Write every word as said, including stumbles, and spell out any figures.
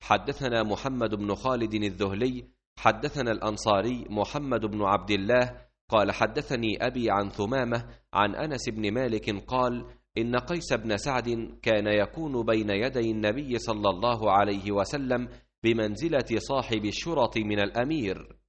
حدثنا محمد بن خالد الذهلي حدثنا الأنصاري محمد بن عبد الله قال حدثني أبي عن ثمامة عن أنس بن مالك قال إن قيس بن سعد كان يكون بين يدي النبي صلى الله عليه وسلم بمنزلة صاحب الشرط من الأمير،